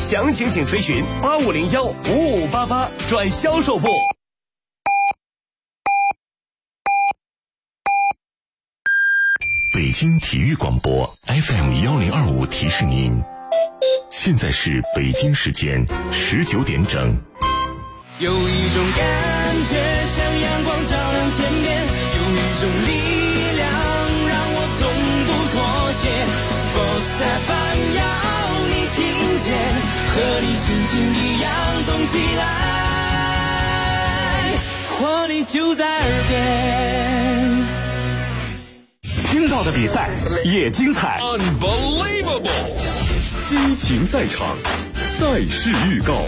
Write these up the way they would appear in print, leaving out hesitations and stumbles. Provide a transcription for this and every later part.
详情请垂询8501-5588转销售部。 北京体育广播 FM1025提示您，现在是北京时间19点整。 有一种感觉像阳光照亮天边，有一种力量让我从不妥协。Sports FM 要你听见，和你心情一样动起来，活力就在耳边。 听到的比赛也精彩 Unbelievable！ 激情赛场，赛事预告。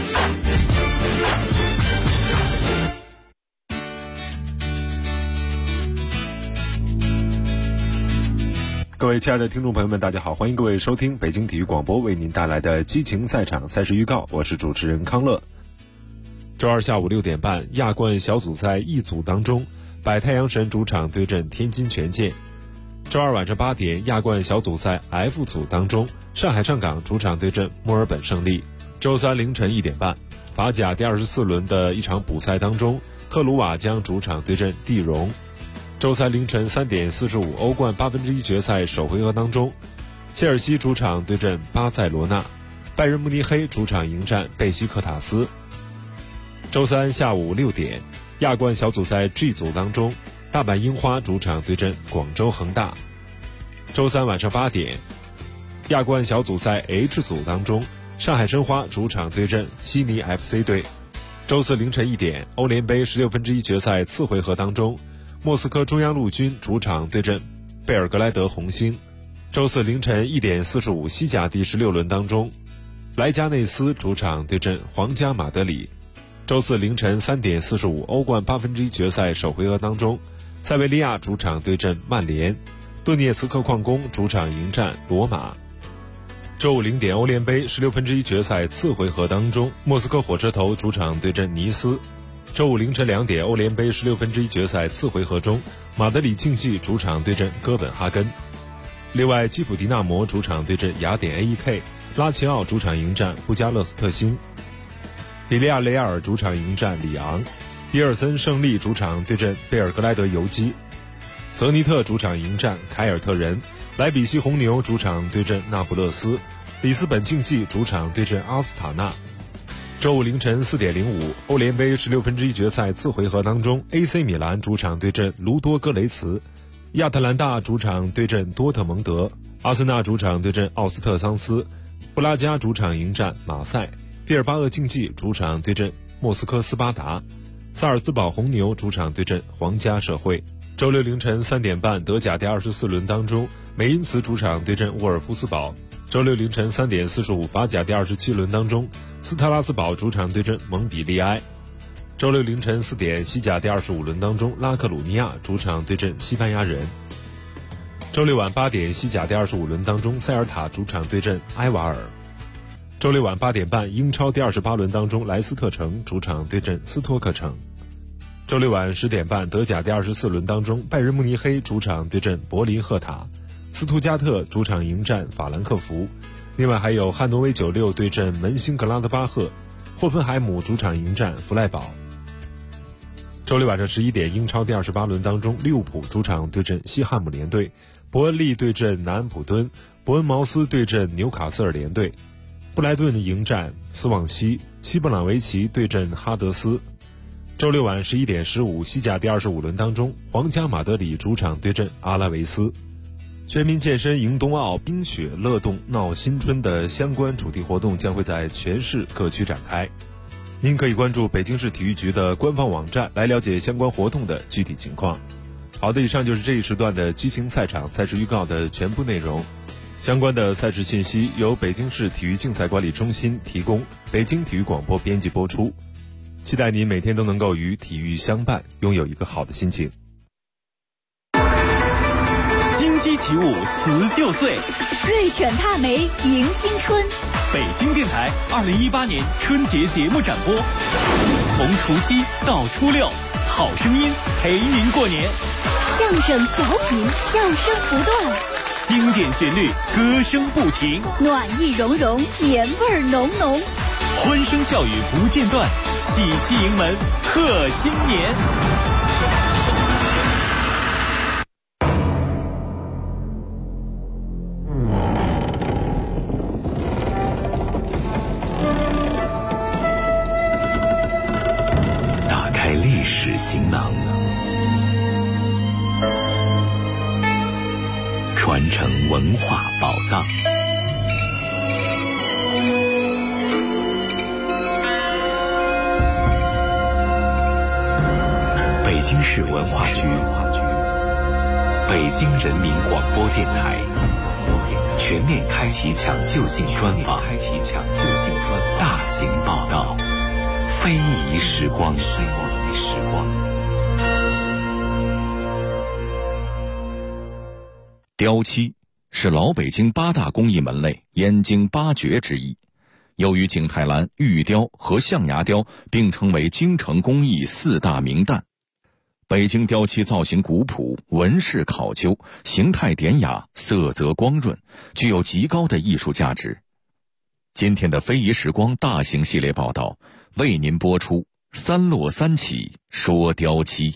各位亲爱的听众朋友们，大家好，欢迎各位收听北京体育广播为您带来的激情赛场赛事预告，我是主持人康乐。 周二下午6点半，亚冠小组赛一组当中，百太阳神主场对阵天津权健。周二晚上8点，亚冠小组赛 F 组当中，上海上港主场对阵墨尔本胜利。周三凌晨1点半，法甲第24轮的一场补赛当中，克鲁瓦将主场对阵蒂荣。周三凌晨3点45，欧冠1/8决赛首回合当中，切尔西主场对阵巴塞罗那，拜仁慕尼黑主场迎战贝西克塔斯。周三下午6点，亚冠小组赛 G 组当中，大阪樱花主场对阵广州恒大。周三晚上8点，亚冠小组赛 H 组当中，上海申花主场对阵悉尼 FC 队。周四凌晨1点，欧联杯16分之一决赛次回合当中，莫斯科中央陆军主场对阵贝尔格莱德红星。周四凌晨1点45，西甲第16轮当中，莱加内斯主场对阵皇家马德里。周四凌晨3点45，欧冠1/8决赛首回合当中，塞维利亚主场对阵曼联，顿涅茨克矿工主场迎战罗马。周五0点，欧联杯16分之一决赛次回合当中，莫斯科火车头主场对阵尼斯。周五凌晨2点，欧联杯16分之一决赛次回合中，马德里竞技主场对阵哥本哈根。另外，基辅迪纳摩主场对阵雅典 AEK， 拉齐奥主场迎战布加勒斯特星，里利亚雷亚尔主场迎战里昂，比尔森胜利主场对阵贝尔格莱德游击，泽尼特主场迎战凯尔特人，莱比锡红牛主场对阵那不勒斯，里斯本竞技主场对阵阿斯塔纳。周五凌晨4点05，欧联杯16分之一决赛次回合当中， AC 米兰主场对阵卢多戈雷茨，亚特兰大主场对阵多特蒙德，阿森纳主场对阵奥斯特桑斯，布拉加主场迎战马赛，毕尔巴鄂竞技主场对阵莫斯科斯巴达，萨尔斯堡红牛主场对阵皇家社会。周六凌晨3点半，德甲第24轮当中，美因茨主场对阵沃尔夫斯堡。周六凌晨3点45，法甲第27轮当中，斯特拉斯堡主场对阵蒙彼利埃。周六凌晨4点，西甲第25轮当中，拉克鲁尼亚主场对阵西班牙人。周六晚8点，西甲第25轮当中，塞尔塔主场对阵埃瓦尔。周六晚8点半，英超第28轮当中，莱斯特城主场对阵斯托克城。周六晚10点半，德甲第24轮当中，拜仁慕尼黑主场对阵柏林赫塔，斯图加特主场迎战法兰克福。另外还有汉诺威96对阵门兴格拉德巴赫，霍芬海姆主场迎战弗赖堡。周六晚上11点，英超第28轮当中，利物浦主场对阵西汉姆联队，伯恩利对阵南安普敦，伯恩茅斯对阵纽卡斯尔联队，布莱顿迎战斯旺西，西布朗维奇对阵哈德斯。周六晚11点15，西甲第25轮当中，皇家马德里主场对阵阿拉维斯。全民健身迎冬奥，冰雪乐动闹新春的相关主题活动将会在全市各区展开。您可以关注北京市体育局的官方网站来了解相关活动的具体情况。好的，以上就是这一时段的激情赛场赛事预告的全部内容。相关的赛事信息由北京市体育竞赛管理中心提供，北京体育广播编辑播出。期待您每天都能够与体育相伴，拥有一个好的心情。 金鸡起舞辞旧岁， 瑞犬踏梅迎新春。 北京电台2018年春节节目展播，从除夕到初六，好声音陪您过年。 相声小品，笑声不断， 经典旋律，歌声不停， 暖意融融，年味儿浓浓， 欢声笑语不间断，喜气迎门贺新年。 打开历史行囊，传承文化宝藏。北京市文化局、北京人民广播电台全面开启抢救性专访，大型报道，非遗时光。雕漆是老北京8大工艺门类燕京8绝之一，又与景泰蓝、玉雕和象牙雕并称为京城工艺4大名旦。北京雕漆造型古朴，纹饰考究，形态典雅，色泽光润，具有极高的艺术价值。今天的非遗时光大型系列报道为您播出3落3起说雕漆。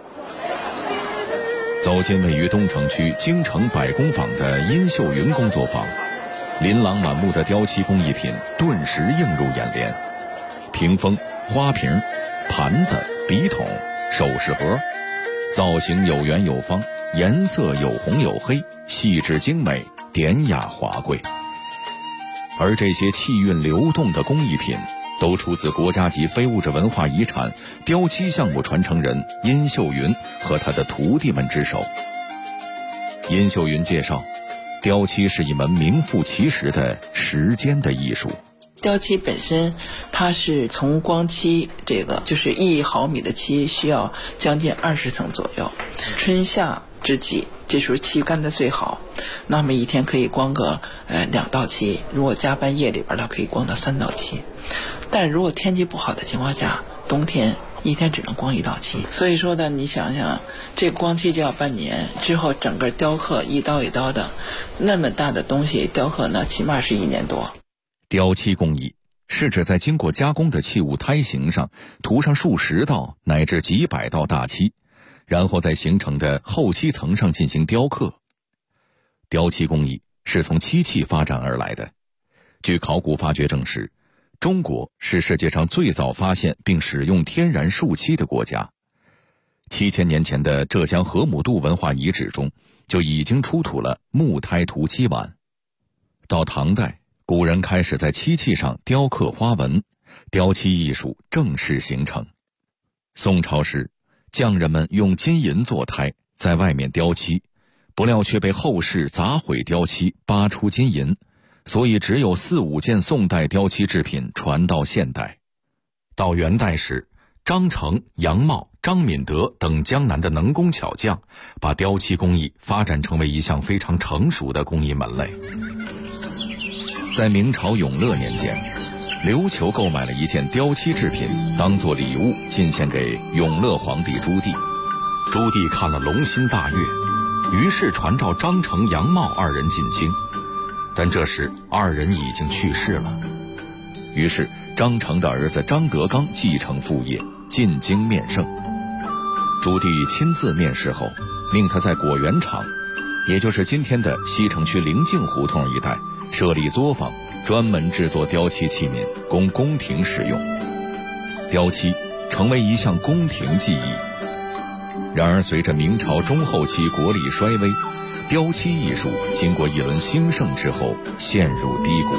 走进位于东城区京城百工坊的殷秀云工作坊，琳琅满目的雕漆工艺品顿时映入眼帘。屏风、花瓶、盘子、笔筒、首饰盒，造型有圆有方，颜色有红有黑，细致精美，典雅华贵。而这些气韵流动的工艺品都出自国家级非物质文化遗产雕漆项目传承人殷秀云和他的徒弟们之手。殷秀云介绍，雕漆是一门名副其实的时间的艺术。 雕漆本身它是从光漆，这个就是1毫米的漆需要将近20层左右，春夏之际这时候漆干得最好，那么一天可以光个2道漆，如果加班夜里边呢可以光到3道漆，但如果天气不好的情况下，冬天一天只能光1道漆。所以说呢，你想想这光漆就要半年，之后整个雕刻一刀一刀的那么大的东西雕刻呢，起码是1年多。 雕漆工艺是指在经过加工的器物胎形上涂上数十道乃至几百道大漆，然后在形成的后漆层上进行雕刻。雕漆工艺是从漆器发展而来的。据考古发掘证实，中国是世界上最早发现并使用天然树漆的国家。7000年前的浙江河姆渡文化遗址中就已经出土了木胎涂漆碗。到唐代，古人开始在漆器上雕刻花纹，雕漆艺术正式形成。宋朝时，匠人们用金银做胎，在外面雕漆，不料却被后世砸毁雕漆，扒出金银，所以只有4、5件宋代雕漆制品传到现代。到元代时，张成、杨茂、张敏德等江南的能工巧匠，把雕漆工艺发展成为一项非常成熟的工艺门类。在明朝永乐年间，琉球购买了一件雕漆制品，当作礼物进献给永乐皇帝朱棣。朱棣看了龙心大悦，于是传召张成、杨茂2人进京，但这时2人已经去世了。于是张成的儿子张德刚继承父业，进京面圣。朱棣亲自面试后，命他在果园场，也就是今天的西城区灵境胡同一带设立作坊，专门制作雕漆器皿，供宫廷使用。雕漆成为一项宫廷技艺。然而随着明朝中后期国力衰微，雕漆艺术经过一轮兴盛之后陷入低谷。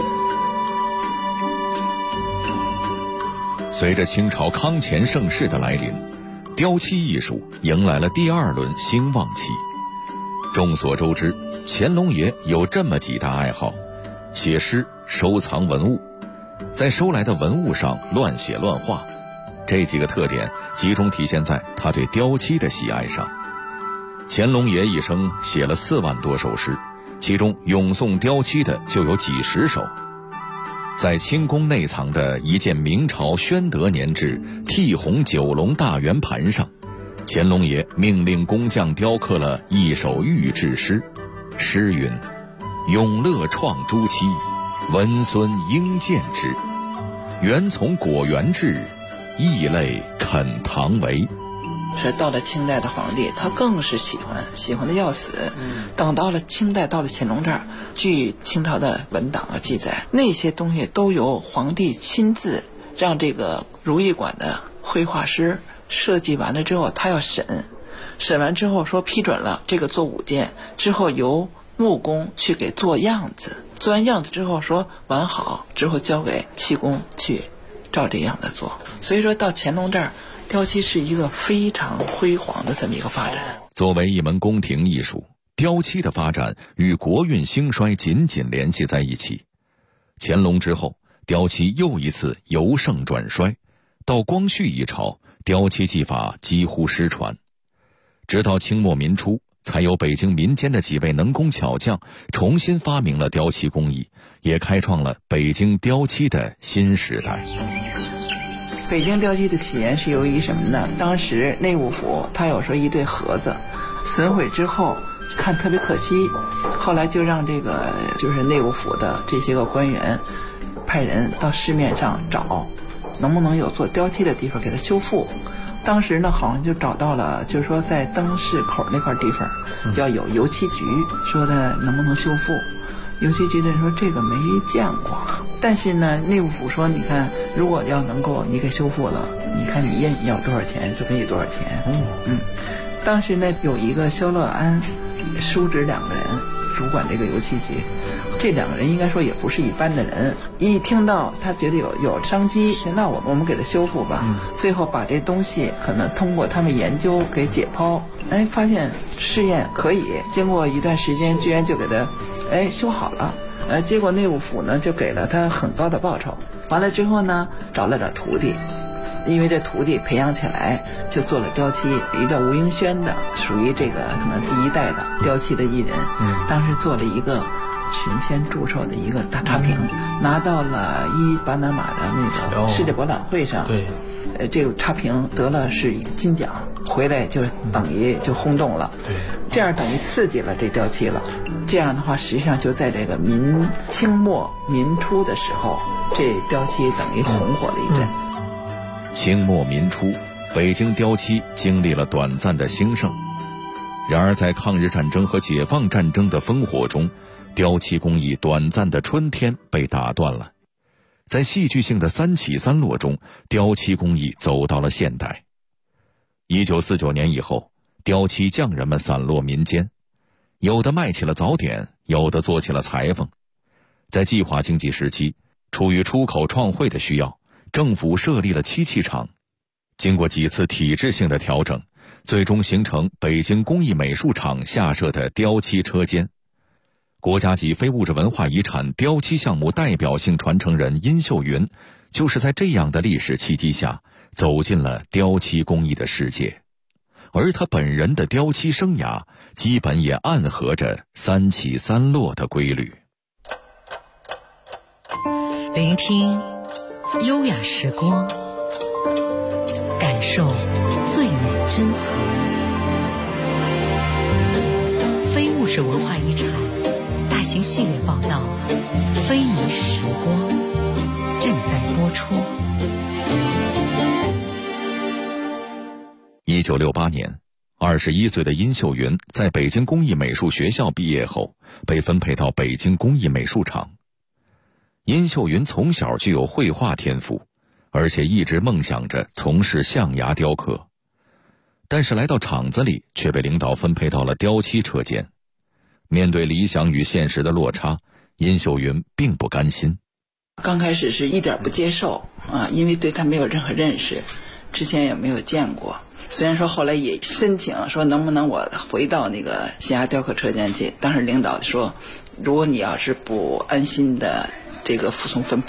随着清朝康乾盛世的来临，雕漆艺术迎来了第2轮兴旺期。众所周知，乾隆爷有这么几大爱好：写诗、收藏文物，在收来的文物上乱写乱画，这几个特点集中体现在他对雕漆的喜爱上。乾隆爷一生写了4万多首诗，其中咏颂雕漆的就有几十首。在清宫内藏的一件明朝宣德年制剔红9龙大圆盘上，乾隆爷命令工匠雕刻了一首御制诗， 诗云：永乐创朱漆，文孙应见之。缘从果园至，异类肯唐为。 是到了清代的皇帝，他更是喜欢的要死。等到了清代，到了乾隆这儿，据清朝的文档记载，那些东西都由皇帝亲自让这个如意馆的绘画师设计完了之后，他要审完之后说批准了，这个做5件之后，由木工去给做样子，做完样子之后说完好之后，交给漆工去照这样的做。所以说到乾隆这儿，雕漆是一个非常辉煌的这么一个发展。 作为一门宫廷艺术，雕漆的发展与国运兴衰紧紧联系在一起。乾隆之后，雕漆又一次由盛转衰，到光绪一朝，雕漆技法几乎失传。直到清末民初，才有北京民间的几位能工巧匠重新发明了雕漆工艺，也开创了北京雕漆的新时代。 北京雕漆的起源是由于什么呢？当时内务府他有说一对盒子损毁之后看特别可惜，后来就让这个就是内务府的这些个官员派人到市面上找能不能有做雕漆的地方给它修复。当时呢好像就找到了，就是说在灯市口那块地方叫有油漆局，说的能不能修复。油漆局的人说这个没见过，但是呢内务府说你看如果要能够你给修复了，你看你愿意要多少钱就给你多少钱。当时呢有一个萧乐安叔侄2个人主管这个油漆局，这2个人应该说也不是一般的人，一听到他觉得有商机，那我们给他修复吧。最后把这东西可能通过他们研究给解剖，发现试验可以，经过一段时间居然就给他修好了。结果内务府呢就给了他很高的报酬。完了之后呢找了点徒弟，因为这徒弟培养起来就做了雕漆，一个吴英轩的属于这个可能第1代的雕漆的艺人，当时做了一个群仙祝寿的一个大茶瓶，拿到了巴拿马的那个世界博览会上，这个茶瓶得了是金奖，回来就等于就轰动了，这样等于刺激了这雕漆了。这样的话实际上就在这个清末民初的时候，这雕漆等于红火了一阵。 清末民初，北京雕漆经历了短暂的兴盛，然而在抗日战争和解放战争的烽火中，雕漆工艺短暂的春天被打断了。在戏剧性的3起3落中，雕漆工艺走到了现代。1949年以后，雕漆匠人们散落民间，有的卖起了早点，有的做起了裁缝。在计划经济时期，出于出口创汇的需要，政府设立了漆器厂。经过几次体制性的调整，最终形成北京工艺美术厂下设的雕漆车间。国家级非物质文化遗产雕漆项目代表性传承人殷秀云，就是在这样的历史契机下走进了雕漆工艺的世界，而他本人的雕漆生涯基本也暗合着3起3落的规律。 聆听优雅时光，感受最美珍藏。非物质文化遗产大型系列报道《非遗时光》正在播出。 1968年，21岁的殷秀云在北京工艺美术学校毕业后，被分配到北京工艺美术厂。殷秀云从小具有绘画天赋，而且一直梦想着从事象牙雕刻，但是来到厂子里却被领导分配到了雕漆车间。面对理想与现实的落差，殷秀云并不甘心。 刚开始是一点不接受因为对他没有任何认识，之前也没有见过。虽然说后来也申请说能不能我回到那个象牙雕刻车间去，当时领导说如果你要是不安心的这个服从分配，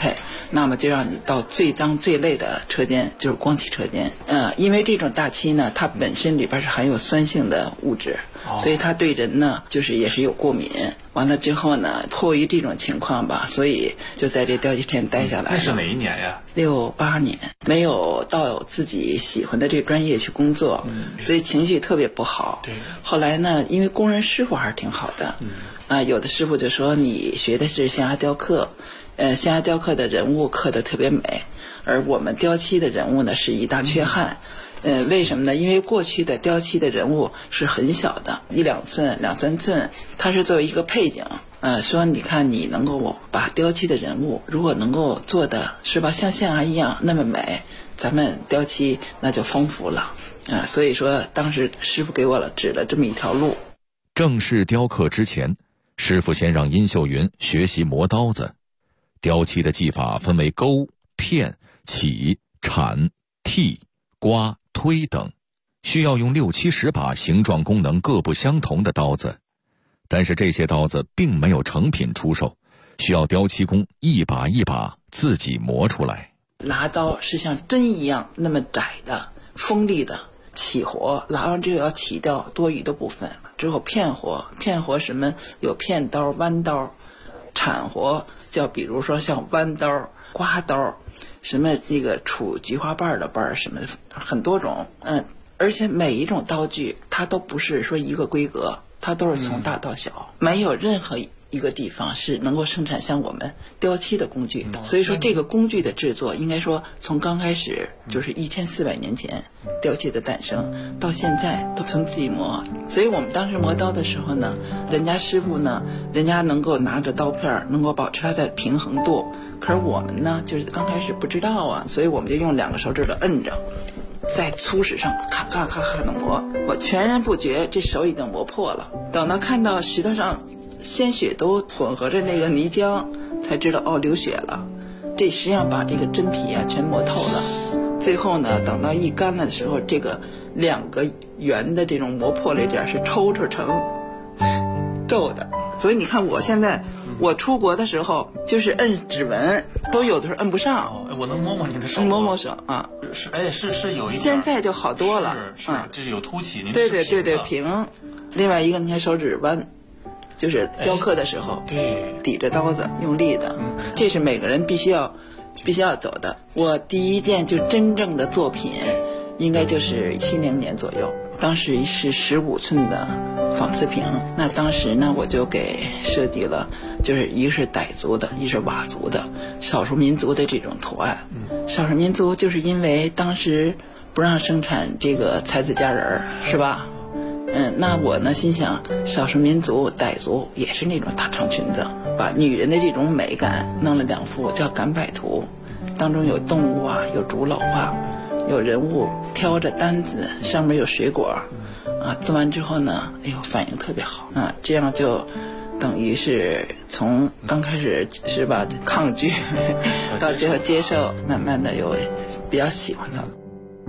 那么就让你到最脏最累的车间，就是光漆车间。因为这种大漆呢，它本身里边是含有酸性的物质，所以它对人呢就是也是有过敏。完了之后呢，迫于这种情况吧，所以就在这雕漆店待下来了。 那是哪一年呀 ？68年，没有到自己喜欢的这专业去工作，所以情绪特别不好。 对。 后来呢，因为工人师傅还是挺好的，有的师傅就说你学的是象牙雕刻，象牙雕刻的人物刻得特别美，而我们雕漆的人物呢是一大缺憾。为什么呢？因为过去的雕漆的人物是很小的，1、2寸、2、3寸，它是作为一个配景。说你看你能够把雕漆的人物如果能够做的是吧像象牙一样那么美，咱们雕漆那就丰富了。所以说当时师傅给我指了这么一条路。 正式雕刻之前，师傅先让殷秀云学习磨刀子。雕漆的技法分为勾、片、起、铲、剔、刮、推等，需要用6、7、10把形状功能各不相同的刀子。但是这些刀子并没有成品出售，需要雕漆工一把一把自己磨出来。 剌刀是像针一样那么窄的锋利的，起活剌完之后要起掉多余的部分，之后片活什么有片刀、弯刀，铲活叫比如说像弯刀、刮刀，什么那个杵菊花瓣的瓣什么的，很多种。而且每一种刀具它都不是说一个规格，它都是从大到小，没有任何一个地方是能够生产像我们雕漆的工具的。所以说这个工具的制作应该说从刚开始就是1400年前雕漆的诞生到现在都从自己磨。所以我们当时磨刀的时候呢，人家师傅呢，人家能够拿着刀片能够保持它的平衡度，可是我们呢就是刚开始不知道啊，所以我们就用2个手指头摁着，在粗石上咔咔咔咔的磨，我全然不觉这手已经磨破了。等到看到石头上鲜血都混合着那个泥浆，才知道哦流血了。这实际上把这个真皮啊全磨透了。最后呢，等到一干了的时候，这个2个圆的这种磨破了一点是抽成皱的。所以你看我现在我出国的时候就是摁指纹都有的时候摁不上。 我能摸摸你的手吗？ 摸摸手啊。 是有一点。 现在就好多了。 是这是有凸起。 对平。另外一个你看手指弯，就是雕刻的时候抵着刀子用力的，这是每个人必须要走的。我第一件就真正的作品应该就是70年左右，当时是15寸的仿瓷瓶。那当时呢我就给设计了，就是一个是傣族的，一是佤族的少数民族的这种图案。少数民族就是因为当时不让生产这个才子佳人是吧，那我呢心想少数民族傣族也是那种大长裙子，把女人的这种美感弄了2幅叫赶摆图，当中有动物啊，有竹篓啊，有人物挑着担子，上面有水果做完之后呢，反应特别好这样就等于是从刚开始是吧抗拒到最后接受，慢慢的有比较喜欢它了。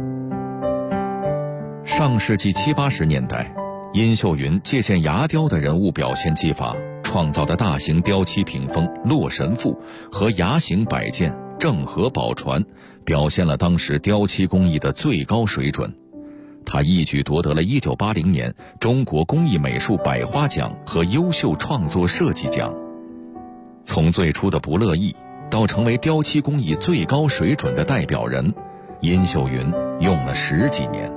上世纪70、80年代，殷秀云借鉴牙雕的人物表现技法，创造的大型雕漆屏风《洛神赋》和牙形摆件郑和宝船，表现了当时雕漆工艺的最高水准。他一举夺得了1980年中国工艺美术百花奖和优秀创作设计奖。从最初的不乐意到成为雕漆工艺最高水准的代表人，殷秀云用了10几年。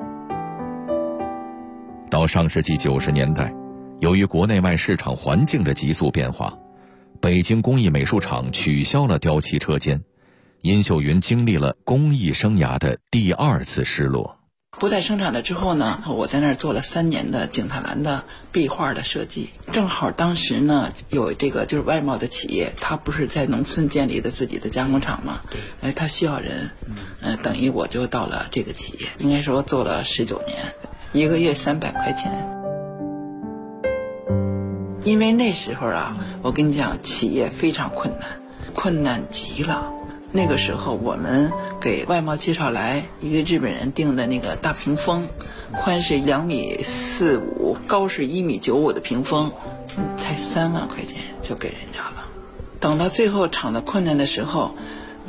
到上世纪90年代，由于国内外市场环境的急速变化，北京工艺美术厂取消了雕漆车间，殷秀云经历了工艺生涯的第2次失落。 不再生产了之后呢，我在那儿做了3年的景泰蓝的壁画的设计。正好当时呢有这个就是外贸的企业，他不是在农村建立的自己的加工厂吗？对，他需要人，等于我就到了这个企业，应该说做了19年，1个月300块钱。因为那时候啊，我跟你讲，企业非常困难极了。那个时候我们给外贸介绍来一个日本人订的那个大屏风，宽是2.45米，高是1.95米的屏风，才3万块钱就给人家了。等到最后厂子困难的时候，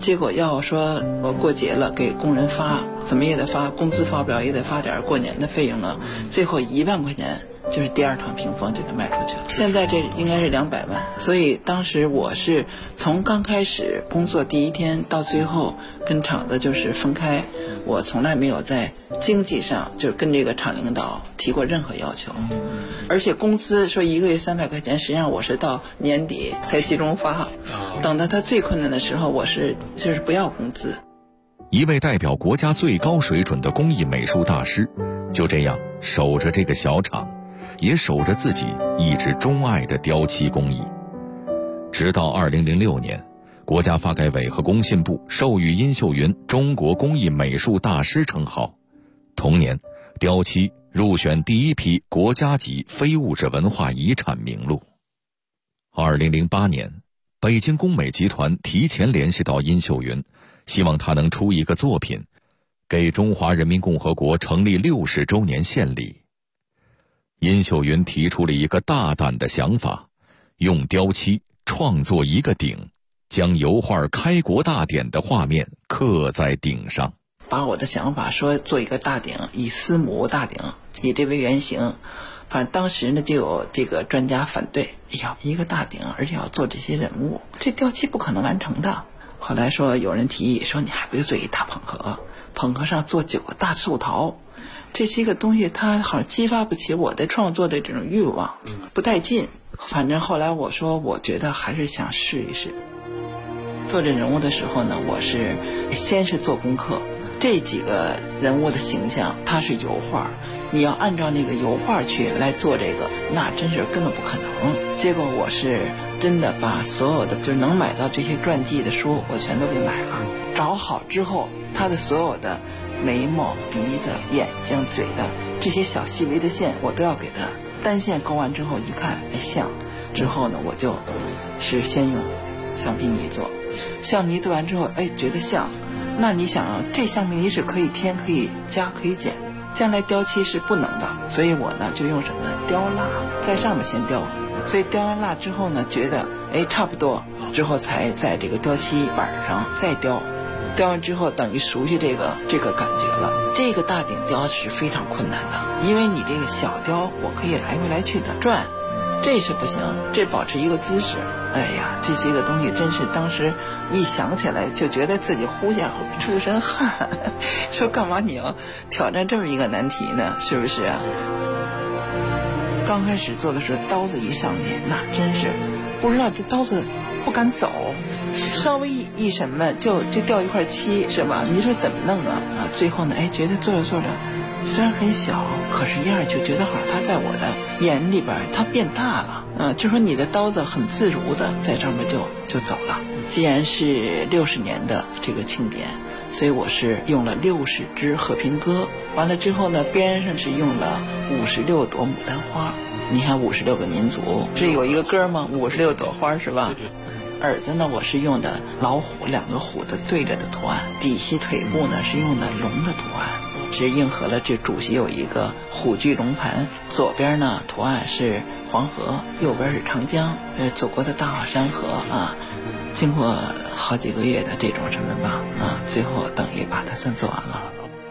结果要说我过节了给工人发，怎么也得发，工资发不了也得发点过年的费用了，最后1万块钱就是第2趟屏风就给卖出去了。现在这应该是200万。所以当时我是从刚开始工作第1天到最后跟厂子就是分开，我从来没有在经济上就跟这个厂领导提过任何要求，而且工资说1个月300块钱，实际上我是到年底才集中发，等到他最困难的时候，我是就是不要工资。 一位代表国家最高水准的工艺美术大师，就这样守着这个小厂，也守着自己一直钟爱的雕漆工艺。直到2006年，国家发改委和工信部授予殷秀云中国工艺美术大师称号。同年，雕漆入选第1批国家级非物质文化遗产名录。2008年，北京工美集团提前联系到殷秀云，希望她能出一个作品，给中华人民共和国成立60周年献礼。殷秀云提出了一个大胆的想法，用雕漆创作一个鼎，将油画开国大典的画面刻在鼎上。 把我的想法说做一个大鼎，以司母大鼎以这为原型，反正当时呢就有这个专家反对，哎呀，一个大鼎而且要做这些人物，这雕漆不可能完成的。后来说有人提议说，你还不如做一大捧盒，捧盒上做9个大寿桃，这些个东西它好像激发不起我的创作的这种欲望，不带劲。反正后来我说我觉得还是想试一试。做这人物的时候呢，我是先是做功课，这几个人物的形象它是油画，你要按照那个油画去来做这个，那真是根本不可能。结果我是真的把所有的就是能买到这些传记的书我全都给买了，找好之后他的所有的眉毛、鼻子、眼睛、嘴的这些小细微的线我都要给他单线勾完之后一看，哎像，之后呢我就是先用橡皮泥做，橡皮泥做完之后哎觉得像，那你想这橡皮泥是可以添可以加可以减，将来雕漆是不能的，所以我呢就用什么呢？雕蜡，在上面先雕，所以雕完蜡之后呢觉得哎差不多，之后才在这个雕漆板上再雕，雕完之后等于熟悉这个感觉了。这个大鼎雕是非常困难的，因为你这个小雕我可以来回来去的转，这是不行，这保持一个姿势。哎呀，这些个东西真是当时一想起来就觉得自己呼下出身汗，说干嘛你要挑战这么一个难题呢？是不是啊？刚开始做的时候刀子一上去，那真是不知道这刀子不敢走，稍微一什么就掉一块漆，是吧？你说怎么弄啊？最后呢，哎，觉得做着做着虽然很小，可是一下就觉得好像它在我的眼里边它变大了，就说你的刀子很自如的在上面就走了。既然是60年的这个庆典，所以我是用了60支和平鸽，完了之后呢，边上是用了56朵牡丹花。你看56个民族，这有一个歌吗？56朵花是吧？耳子呢，我是用的老虎2个虎的对着的图案，底膝腿部呢是用的龙的图案，是应和了这主席有一个虎踞龙盘，左边呢图案是黄河，右边是长江，祖国的大好山河啊。经过好几个月的这种什么吧最后等于把它算做完了。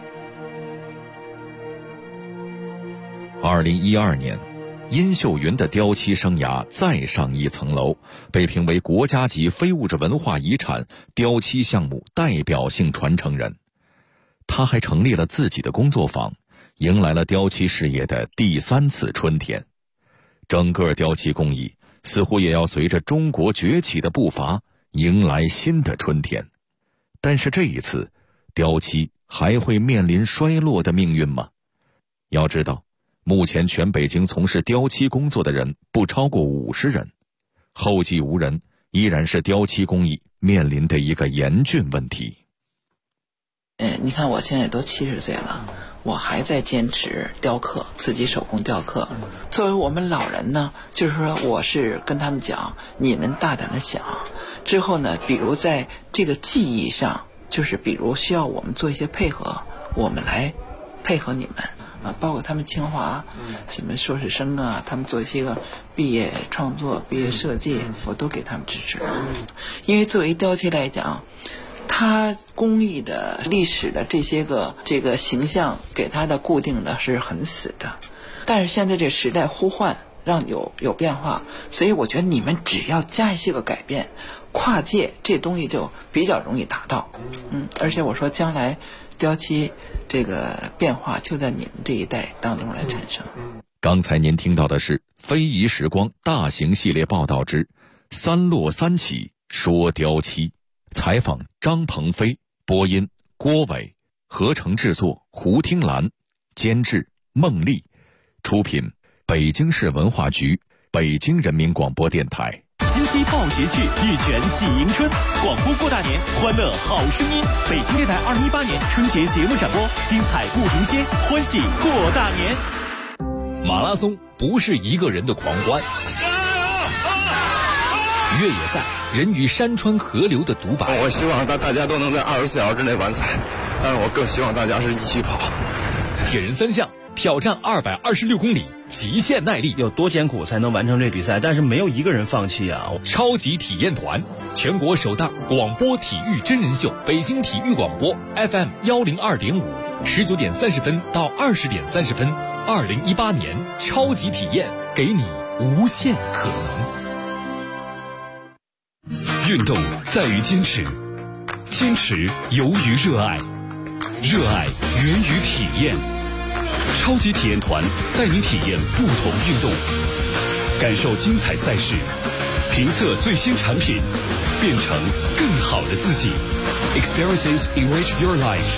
2012年，殷秀云的雕漆生涯再上一层楼，被评为国家级非物质文化遗产雕漆项目代表性传承人。他还成立了自己的工作坊，迎来了雕漆事业的第3次春天。整个雕漆工艺似乎也要随着中国崛起的步伐迎来新的春天。但是这一次，雕漆还会面临衰落的命运吗？要知道，目前全北京从事雕漆工作的人不超过50人，后继无人依然是雕漆工艺面临的一个严峻问题。 你看我现在都70岁了，我还在坚持雕刻，自己手工雕刻。作为我们老人呢，就是说我是跟他们讲，你们大胆的想，之后呢，比如在这个技艺上，就是比如需要我们做一些配合，我们来配合你们包括他们清华什么硕士生啊，他们做一些个毕业创作、毕业设计，我都给他们支持。因为作为雕漆来讲， 它工艺的历史的这个形象给它的固定的是很死的，但是现在这时代呼唤让有变化，所以我觉得你们只要加一些个改变，跨界这东西就比较容易达到。而且我说将来雕漆这个变化就在你们这一代当中来产生。 刚才您听到的是非遗时光大型系列报道之三落三起说雕漆，采访张鹏飞，播音郭伟，合成制作胡听兰，监制孟丽，出品北京市文化局，北京人民广播电台。 金鸡报捷去，玉泉喜迎春，广播过大年，欢乐好声音。北京电台2018年春节节目展播，精彩不停歇，欢喜过大年。 马拉松不是一个人的狂欢，越野赛人与山川河流的独白。 我希望大家都能在24小时之内完赛，但是我更希望大家是一起跑。 铁人三项挑战226公里，极限耐力， 有多艰苦才能完成这比赛？但是没有一个人放弃啊！ 超级体验团，全国首档广播体育真人秀，北京体育广播 FM 102.5，19点30分到20点30分，2018年超级体验，给你无限可能。运动在于坚持，坚持由于热爱，热爱源于体验。超级体验团带你体验不同运动，感受精彩赛事，评测最新产品，变成更好的自己。Experiences enrich your life。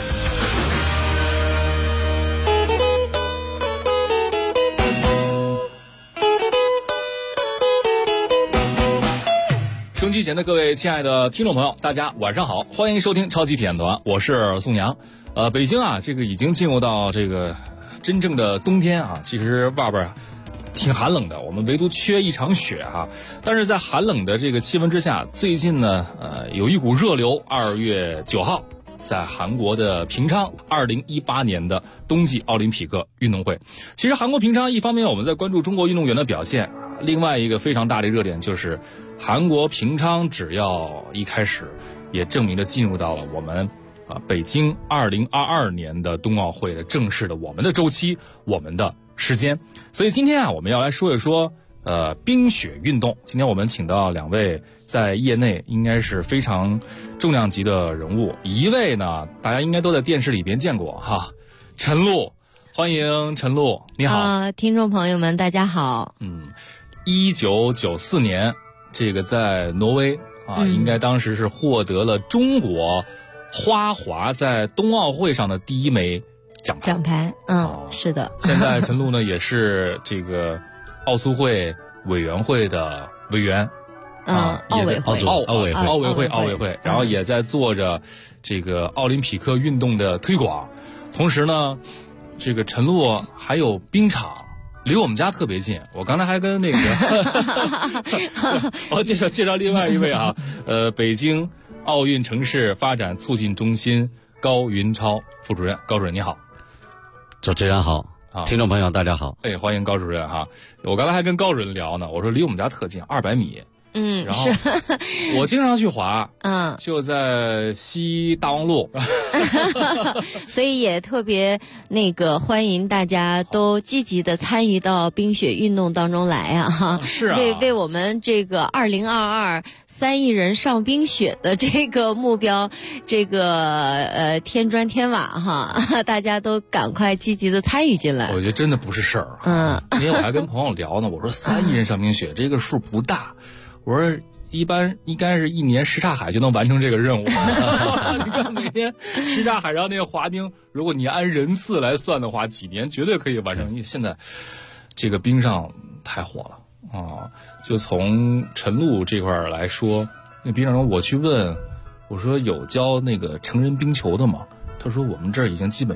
收音机前的各位亲爱的听众朋友，大家晚上好，欢迎收听超级体验团，我是宋阳。北京啊，这个已经进入到这个真正的冬天啊，其实外边挺寒冷的，我们唯独缺一场雪哈。但是在寒冷的这个气温之下，最近呢，有一股热流，2月9号，在韩国的平昌2018年的冬季奥林匹克运动会。其实韩国平昌一方面我们在关注中国运动员的表现，另外一个非常大的热点就是韩国平昌只要一开始，也证明着进入到了我们北京2022年的冬奥会的正式的我们的周期，我们的时间。所以今天啊，我们要来说一说冰雪运动。今天我们请到2位在业内应该是非常重量级的人物，一位呢大家应该都在电视里边见过哈，陈露，欢迎陈露，你好。 听众朋友们大家好。 1994年这个在挪威啊，应该当时是获得了中国花滑在冬奥会上的第1枚奖牌。 是的。 现在陈露呢也是这个奥苏会委员会的委员， 奥委会，然后也在做着这个奥林匹克运动的推广。同时呢，这个陈露还有冰场，离我们家特别近。我刚才还跟那个我介绍另外一位啊，北京奥运城市发展促进中心高云超副主任。高主任你好。 主持人好，听众朋友大家好。 欢迎高主任哈。我刚才还跟高主任聊呢，我说离我们家特近，200米。然后我经常去滑，就在西大望路， 所以也特别欢迎大家都积极的参与到冰雪运动当中来啊！ 是啊， 为我们这个2022 3亿人上冰雪的这个目标，添砖添瓦哈，大家都赶快积极的参与进来。 我觉得真的不是事儿，今天我还跟朋友聊呢，我说3亿人上冰雪这个数不大。我说一般应该是1年什刹海就能完成这个任务。你看每天什刹海上那个滑冰，如果你按人次来算的话，几年绝对可以完成。因为现在这个冰上太火了啊！就从陈露这块来说，那冰上我去问，我说有教那个成人冰球的吗？他说我们这儿已经基本